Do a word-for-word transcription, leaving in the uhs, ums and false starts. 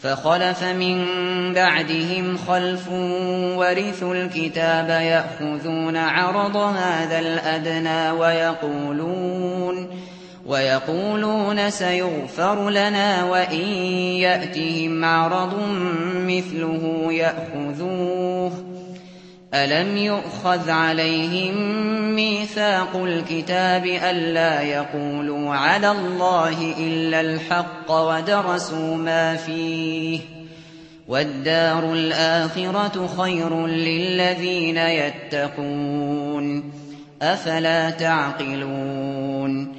فخلف من بعدهم خلف ورثوا الكتاب يأخذون عرض هذا الأدنى ويقولون ويقولون سيغفر لنا وإن يأتهم عرض مثله يأخذوه ألم يؤخذ عليهم ميثاق الكتاب ألا يقولوا على الله إلا الحق ودرسوا ما فيه والدار الآخرة خير للذين يتقون أفلا تعقلون